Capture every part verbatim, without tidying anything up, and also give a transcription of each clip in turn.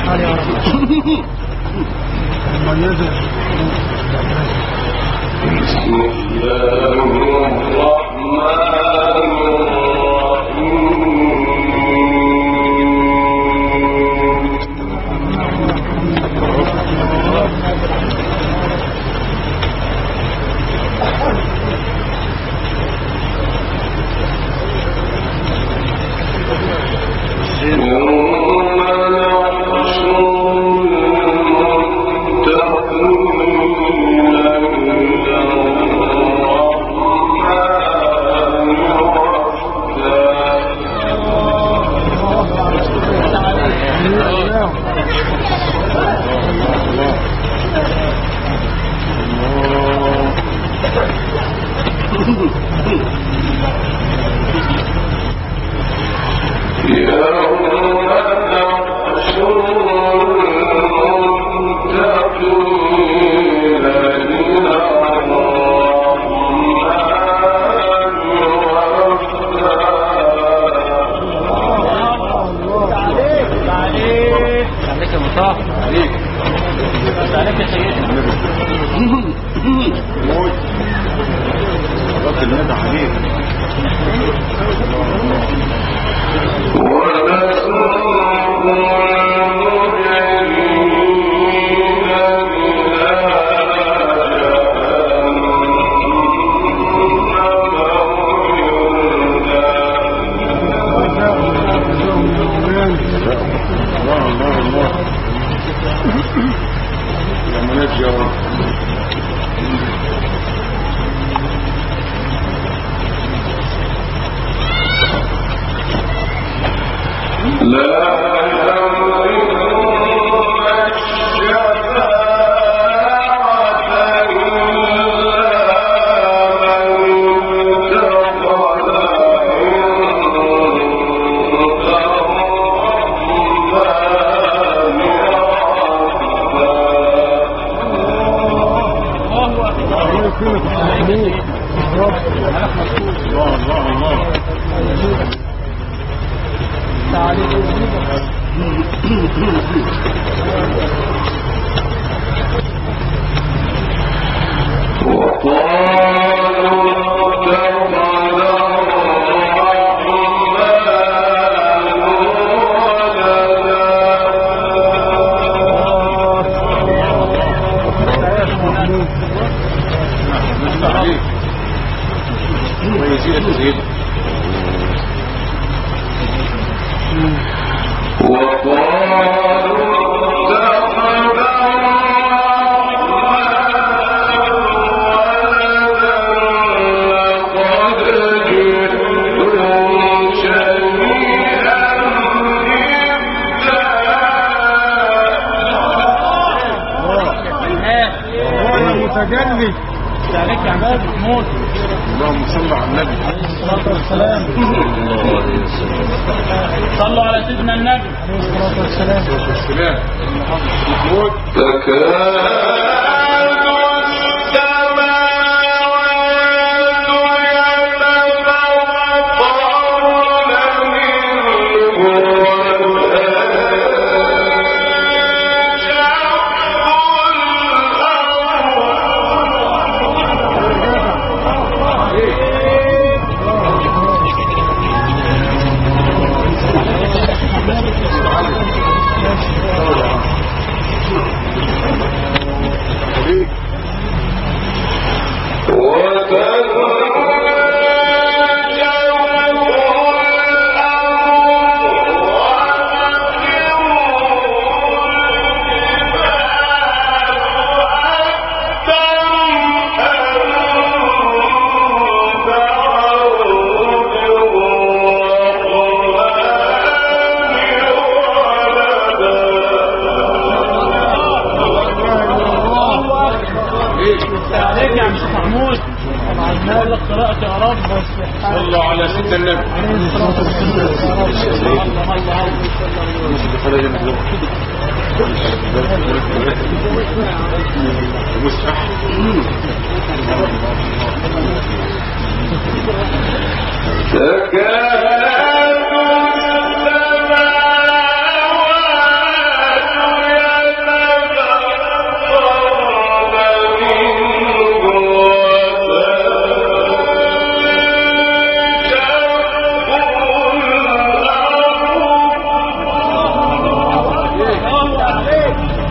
تكاد السماوات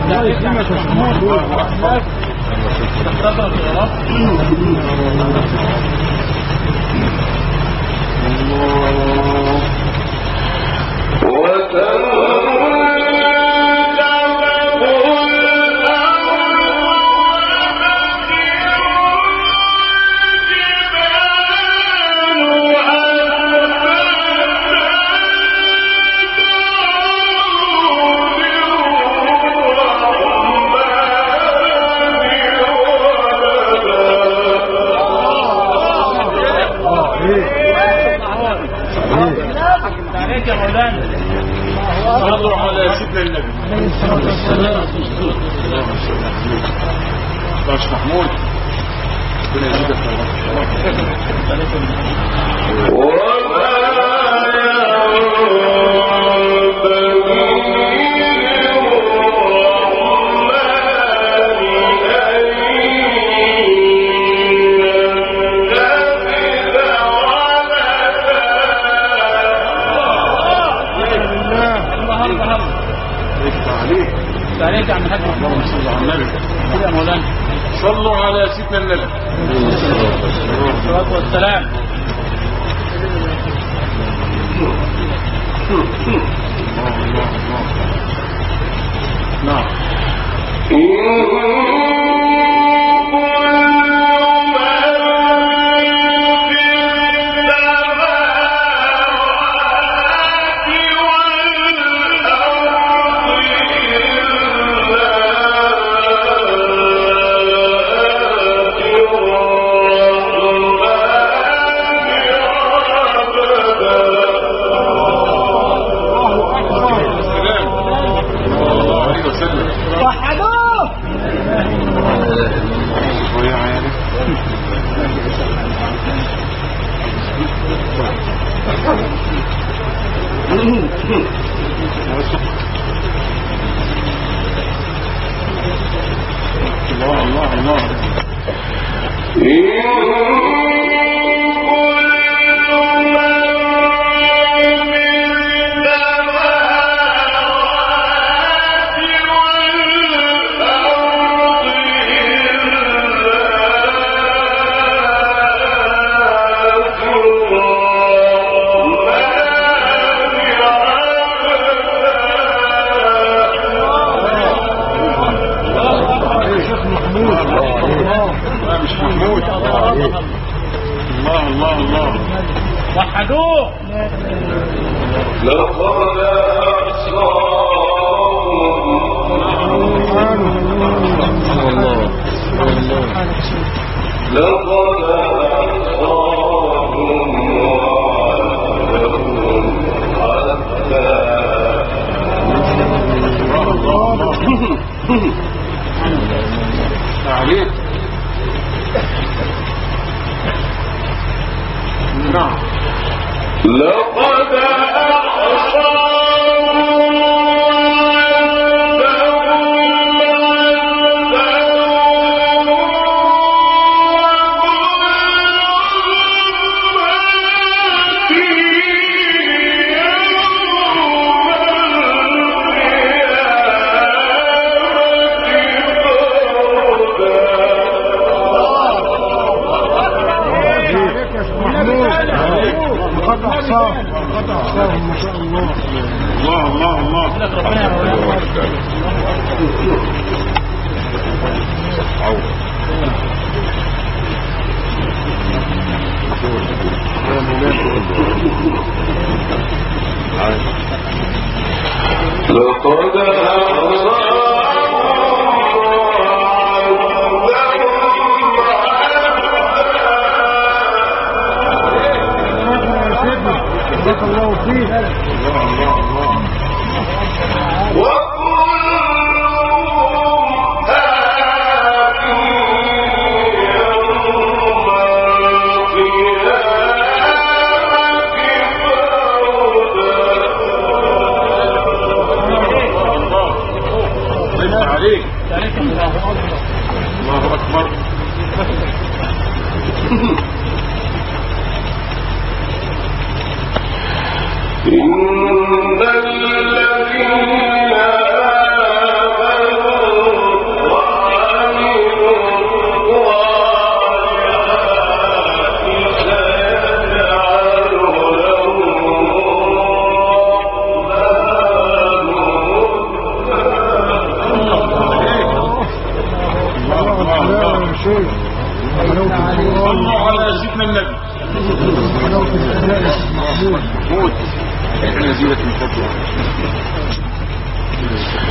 صلوا على سيدنا النبي الصلاة والسلام. نعم الله الله الله الله الله وحدوه. لقد عليك. نعم لقد ما شاء الله. الله الله الله لقد الله فيه. الله الله الله عليك. الله أكبر. إن الذين آمنوا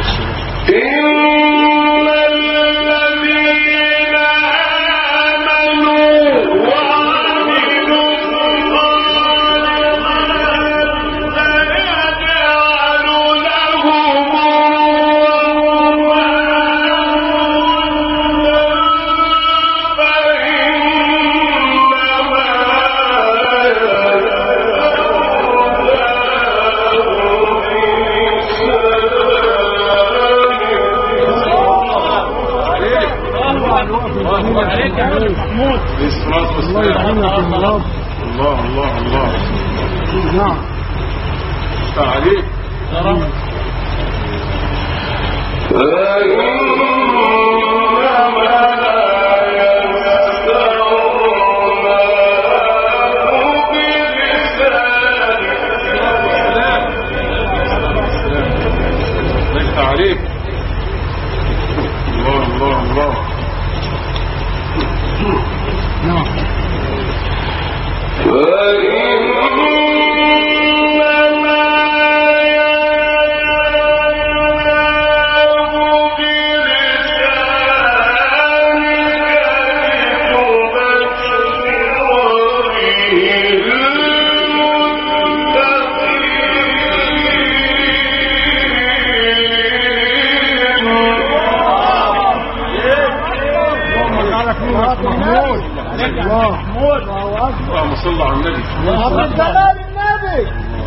اللهم صل على النبي. اللهم صل على النبي.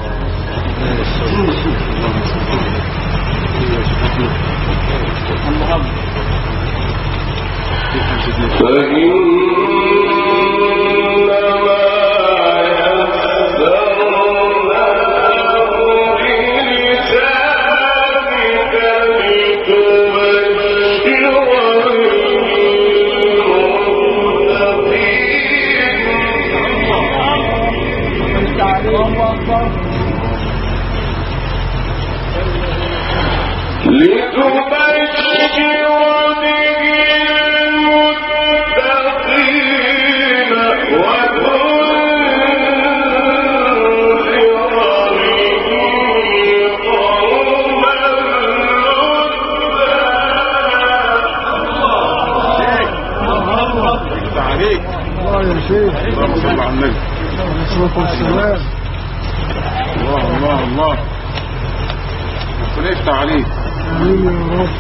اللهم صل على النبي. الله الله الله. ربنا يفتح عليك. امين يا رب.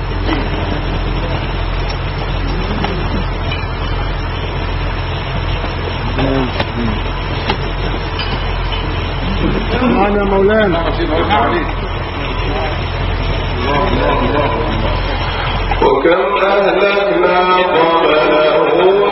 معنا مولانا. وكم أهلكنا قبلهم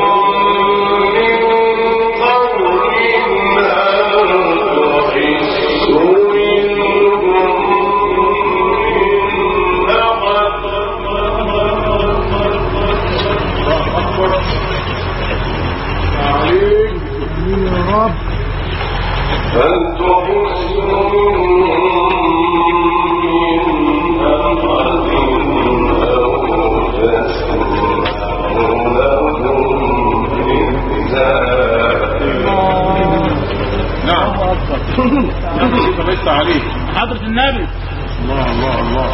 حضرة النبي. الله الله الله.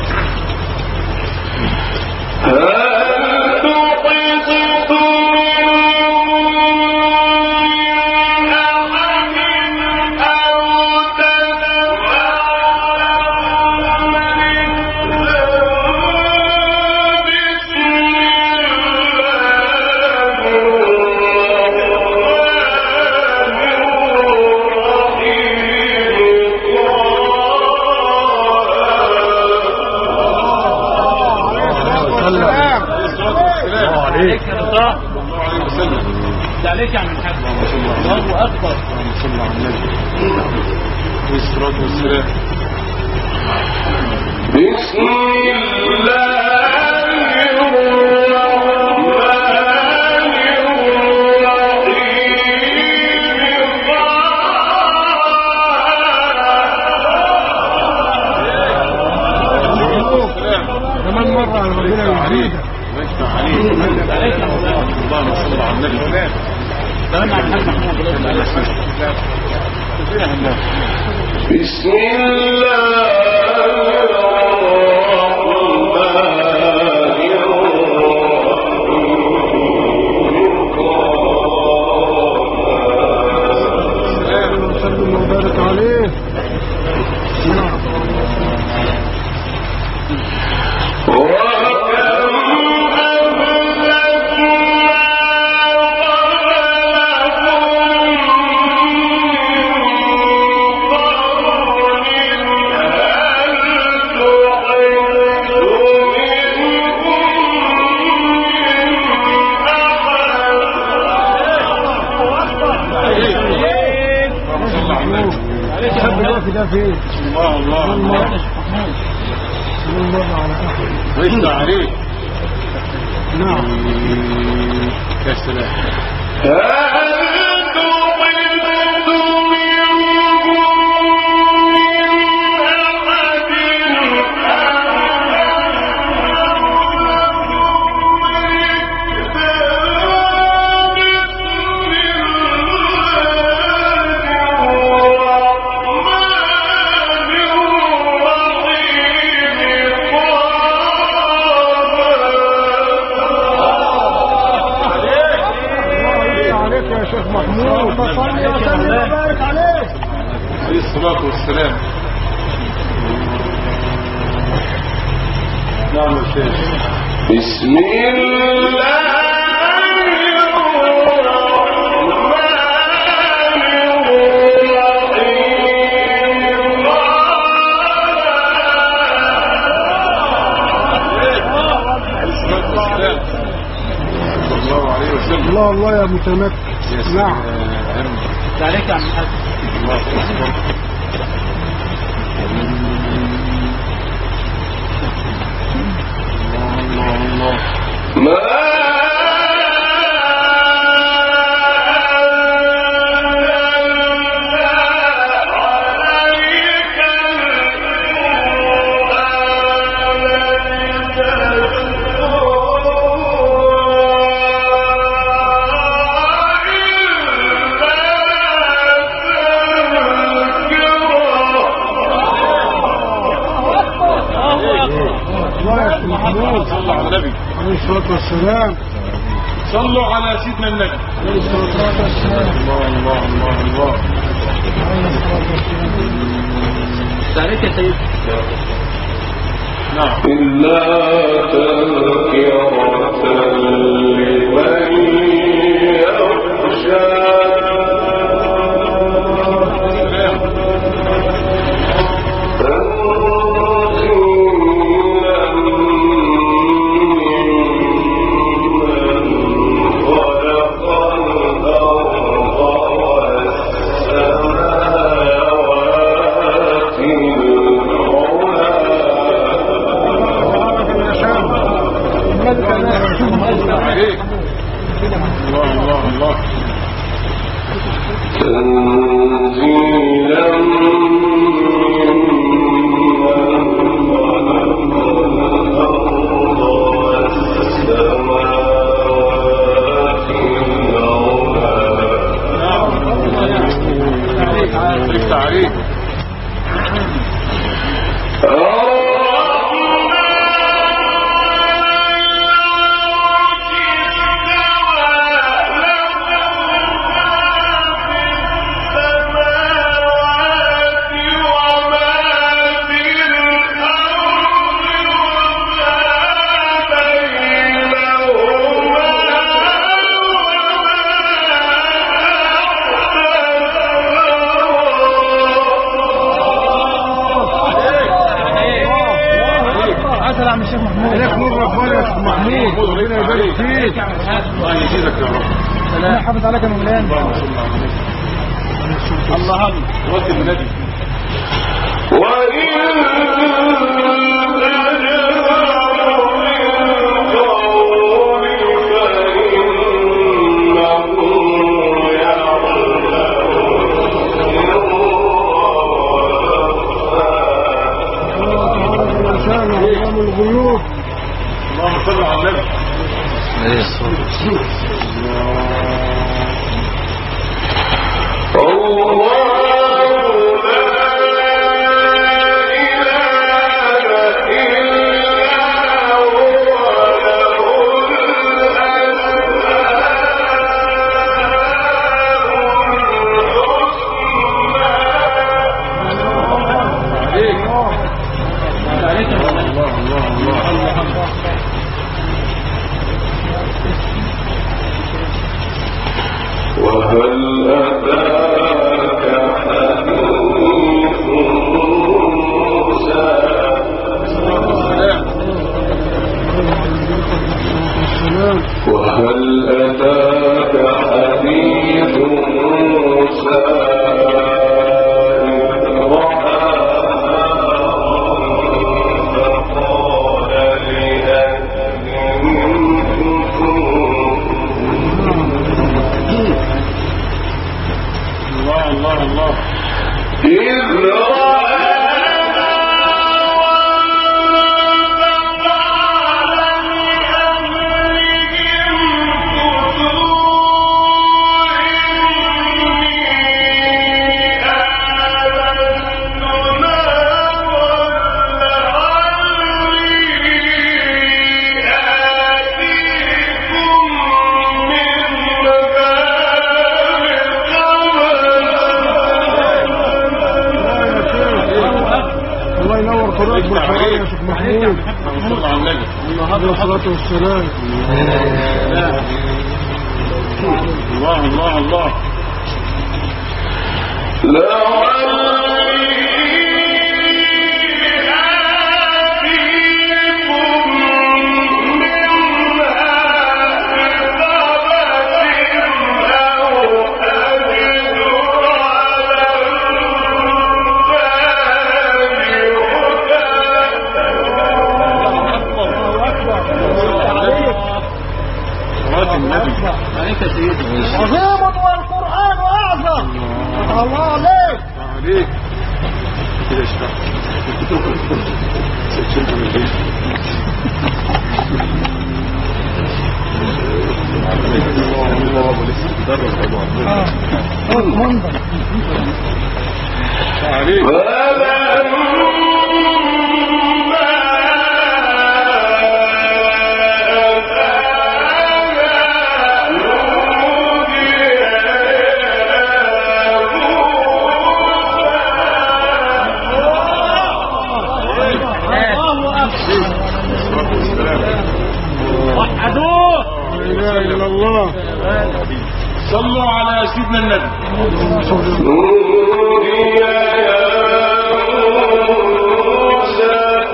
عليك يا عم الحاج. الله اكبر. اللهم صل على النبي. والصلاه والسلام. بسم الله كمان مرة على ربنا يهديك. يفتح عليك. اللهم صل على النبي. سلام على الحاج محمود. بسم الله الرحمن الله الله الله ويسع عليك. نعم يا سلام. الصلاة والسلام. نعم يا شيخ. بسم الله الله الله يا متمكن. نعم عليك يا عم الحاج. الله أكبر. الله الله ما صلوا على النبي عليه الصلاة والسلام. صلوا على سيدنا النبي عليه الصلاة والسلام. الله الله الله الله. عليك يا سيد. نعم. إلا تذكرة لمن يخشى. الله الله الله. تنزيلا عليك. عم الشيخ محمود. عليك نور ربنا يا شيخ محمود. ربنا يبارك فيك. الله يجزيك يا رب. ربنا يحافظ عليك يا مولانا. الله الله. وقت النبي. الغيوب. اللهم صل على النبي عليه الصلاة والسلام. الله الله الله. وهل أتاك حديث موسى وهل أتاك حديث موسى الصلاة والسلام. الله الله الله. لا عظيم والقرآن أعظم. الله عليك عليك كده اشتغل صلوا على سيدنا النبي. نودي يا موسى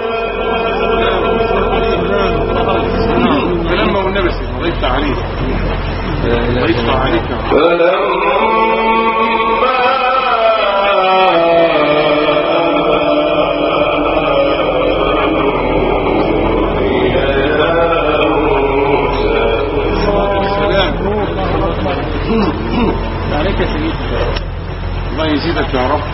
فلما والنبي ضيفت عليك ضيفت عليك عليك يا سيدي. الله يزيدك يا رب.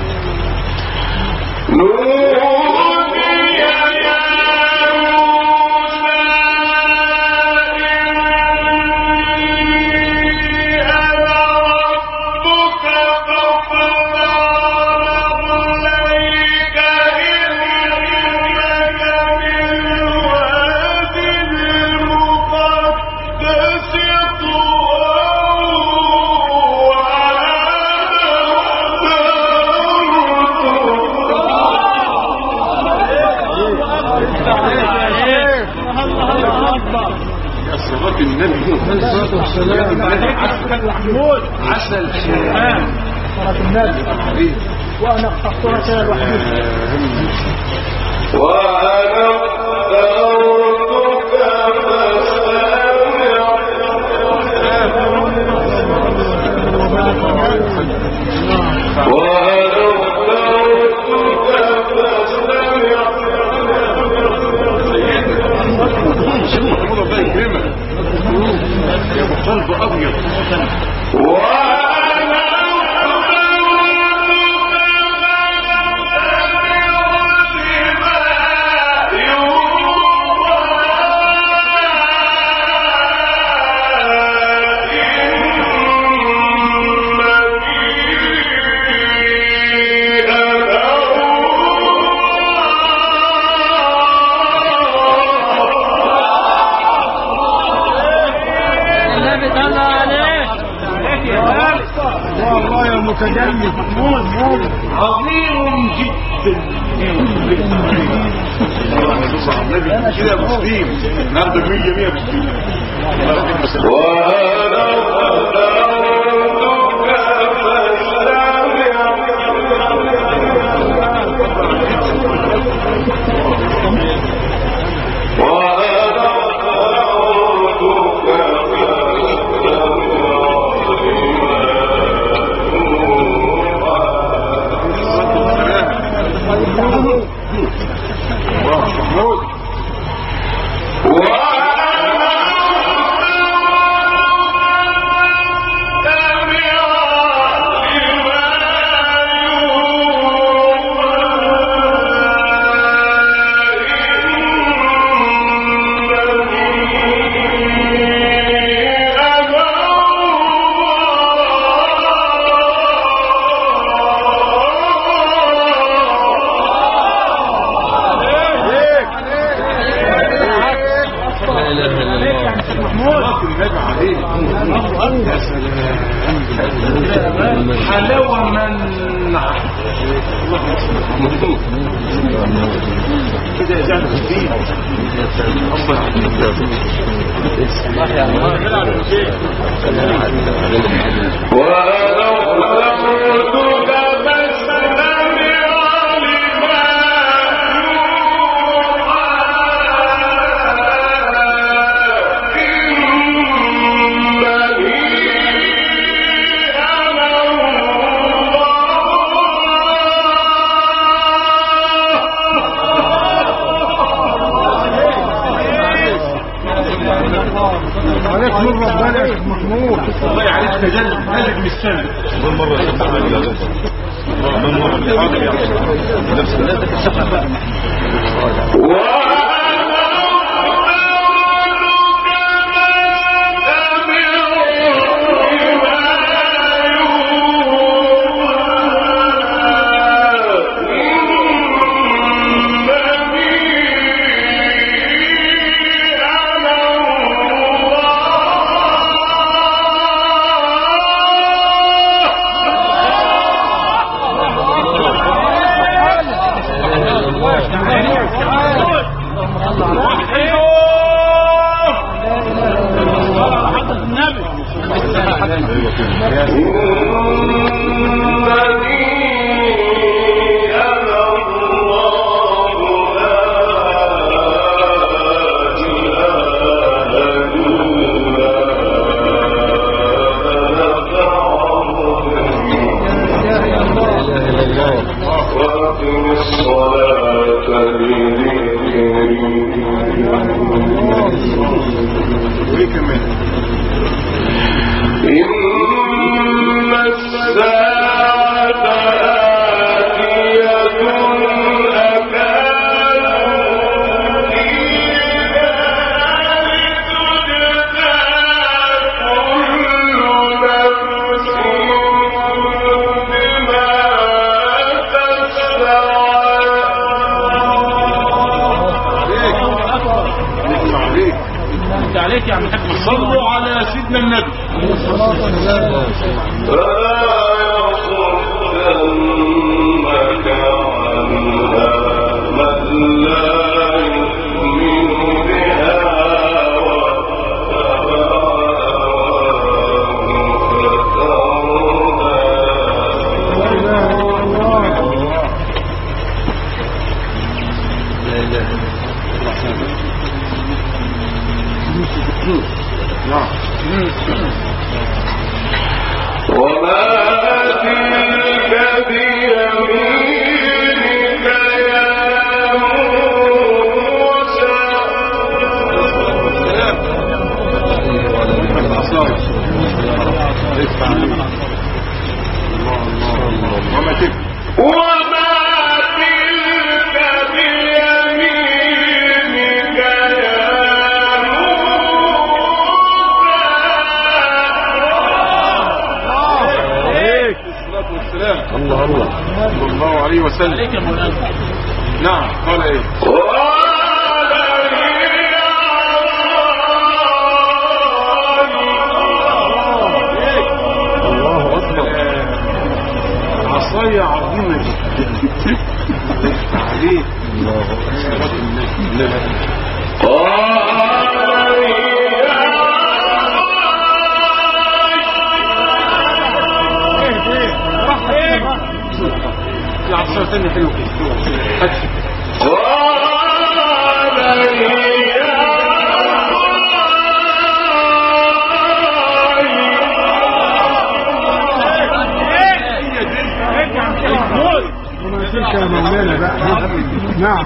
عسل الشام النبي وانا اخترتها لوحدي وانا اخترتك فاستمع وانا اخترتك يا ابو قلب ابيض والله يا متجمد محمود عظيم جدا كده مسلم النهارده مية مية مسلم. حلاوة من كده جعل الدين الله يا عليك نور ربنا يا محمود. الله عليك تجلد هذه من السنة بالمرة بالمرة نفس عليك يا عم الحاج. صلوا على سيدنا النبي. وما تلك بيمينك يا موسى. وما تلك الله الله صلى الله عليه وسلم. عليك يا مولانا. نعم قال ايه؟ الله اكبر. عصاية عظيمة جدا. العصر ثاني حلو كده. وما تلك يا مولانا بقى. نعم.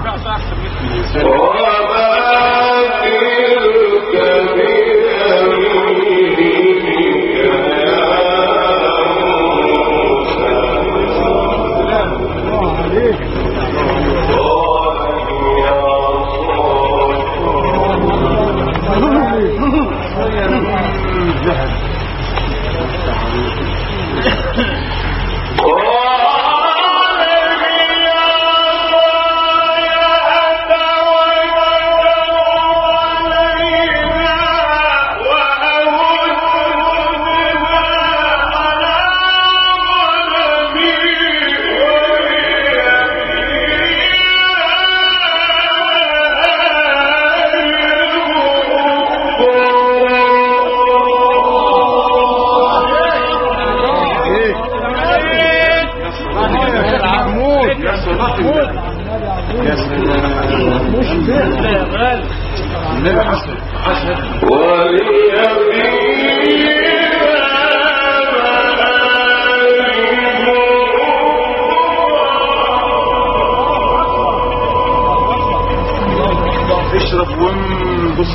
اشرب وانبسط.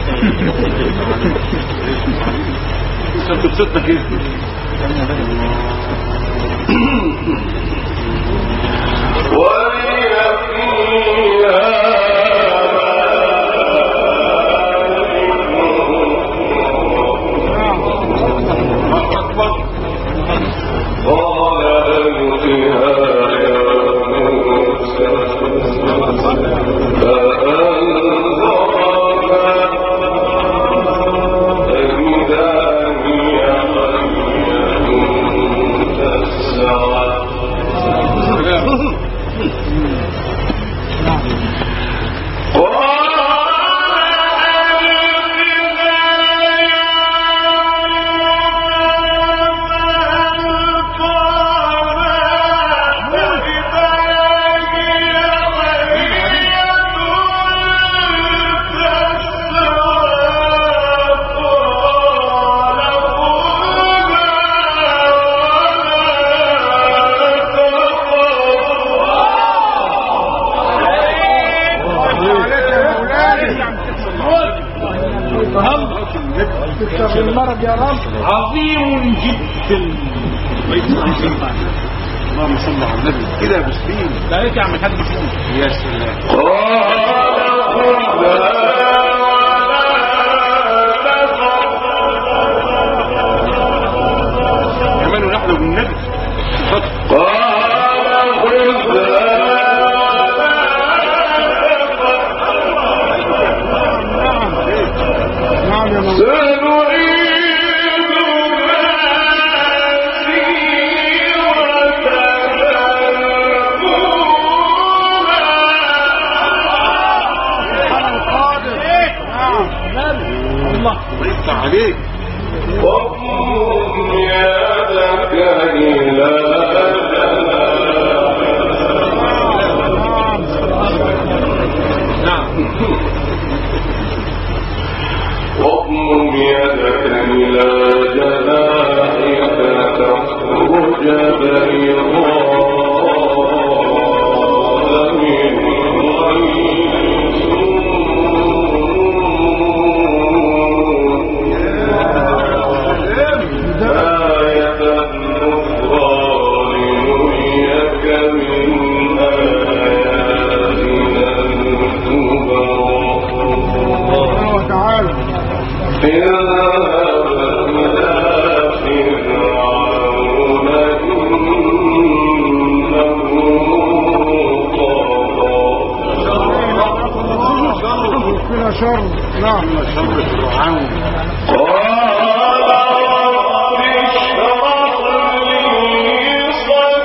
انت بتبسطنا كده. المرض يا رب عظيم جدا. اللهم صل على النبي كده يا مسلمين. لا عليك يا عم الحاج مسلم. يا سلام. كمان ونحن بالنبي. نعم يا مولانا. ويفتح عليك. واضم يدك إلى نعم. واضم يدك إلى جناحك تخرج بيضاء من غير شر. نعم شر فرعون.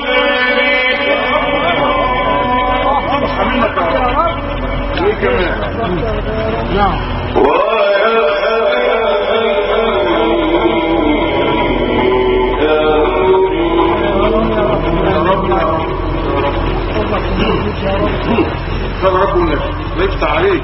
كمان نعم. قال ربنا لا يفتح عليك.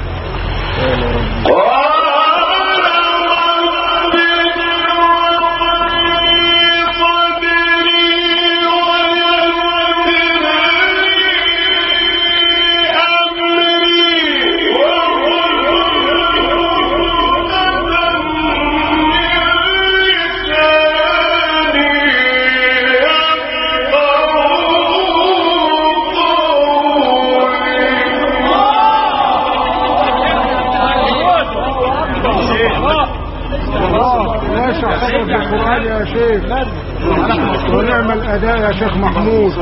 القرآن يا شيخ ونعم الأداء يا شيخ محمود.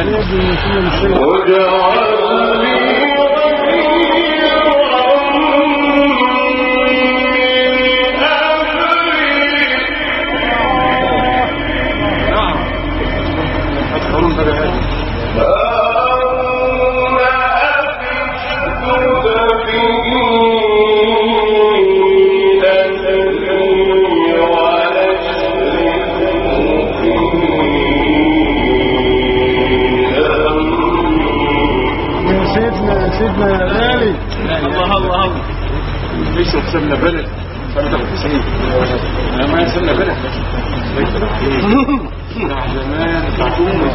سيدنا يا غالي. الله الله الله ليش سمنا بلد سمنا تسعين انا ما سمنا بلد بتاع زمان بتاعتهم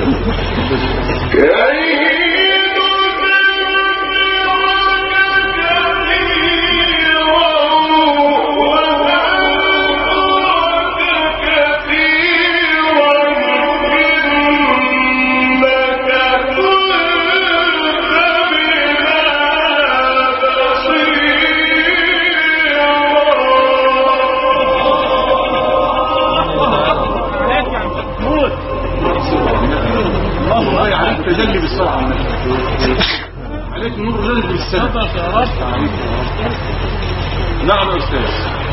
تجلي بالسرعة عليك النور جلد بالسرعة. نعم يا أستاذ.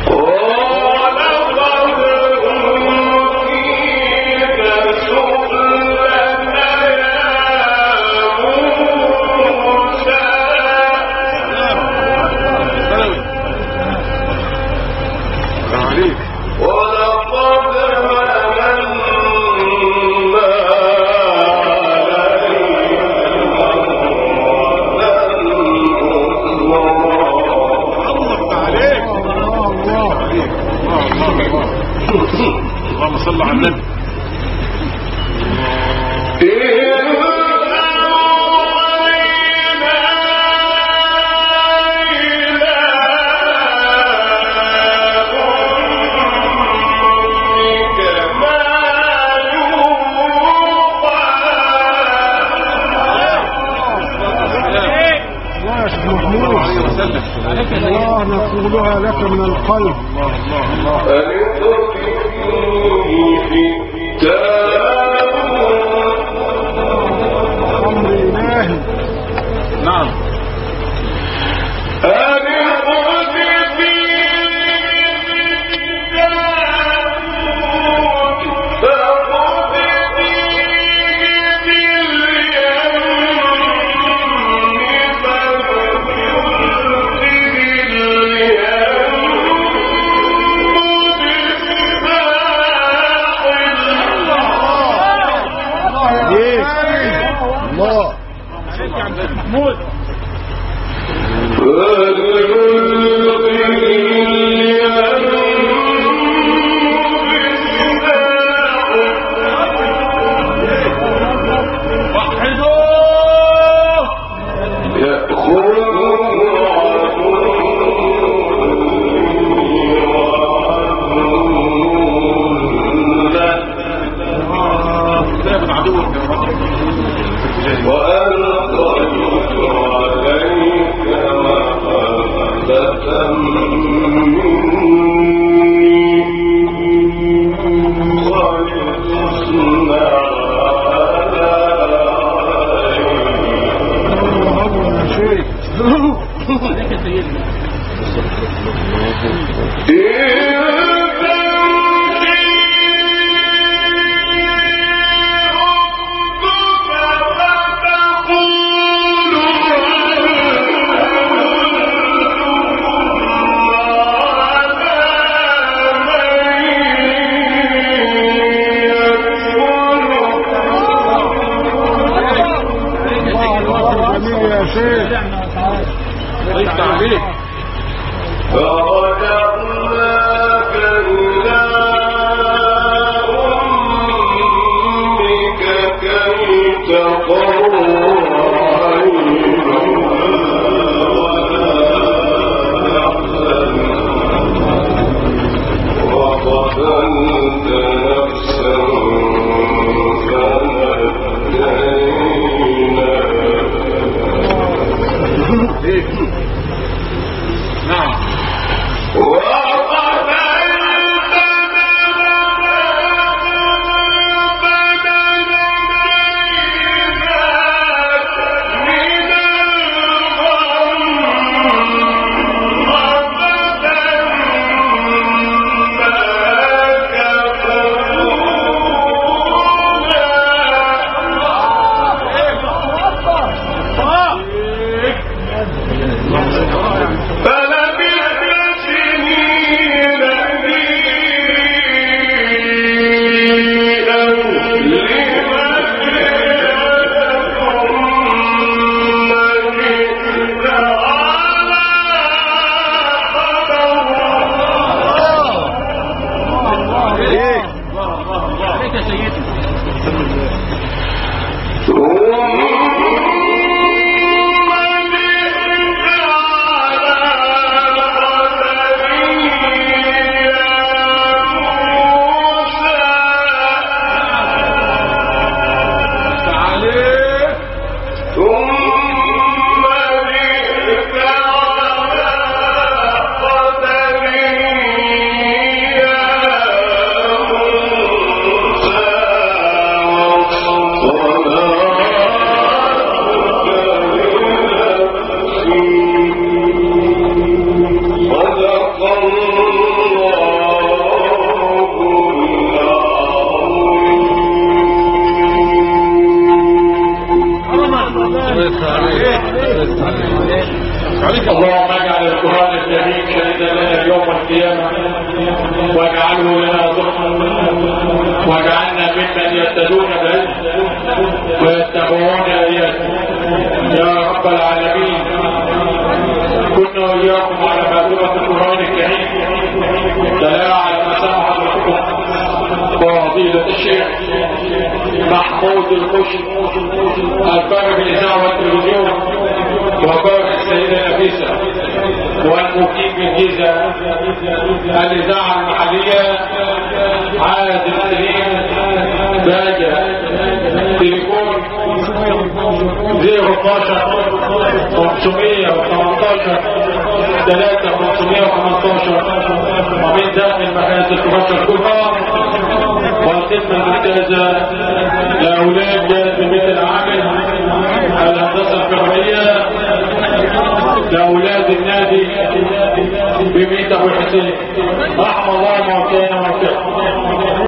اللهم صل على النبي. الله نقولها لك من القلب. الله الله أمر إلهي. نعم. محمود Oh عليك. فرجعناك إلى أمك كي تقر عينها ولا تحزن وقتلت نفسا نعم. اللهم اجعل القرآن الكريم شهيدا لنا يوم القيامة واجعله لنا ضحى واجعلنا ممن يهتدون به ويتبعون هديته يا رب العالمين. كنا وإياكم على مائدة القرآن الكريم تلاعب على مساحة الحكم وفضيلة الشيخ محمود الخشي الباب الإذاعة والتلفزيون وباب السيدة نفيسة والمقيم بالجيزة الإذاعة المحلية عادل سليم باجة تليفون صفر اتناشر خمسمية وتمنتاشر ثلاثة خمسمية وخمستاشر ومن داخل مكانة الكباشر كلها والخدمة الممتازة لأولاد جاذبية العامل الهندسة الفرعية لأولاد النادي بميت أبو الحسين رحم الله موتانا وموتانا.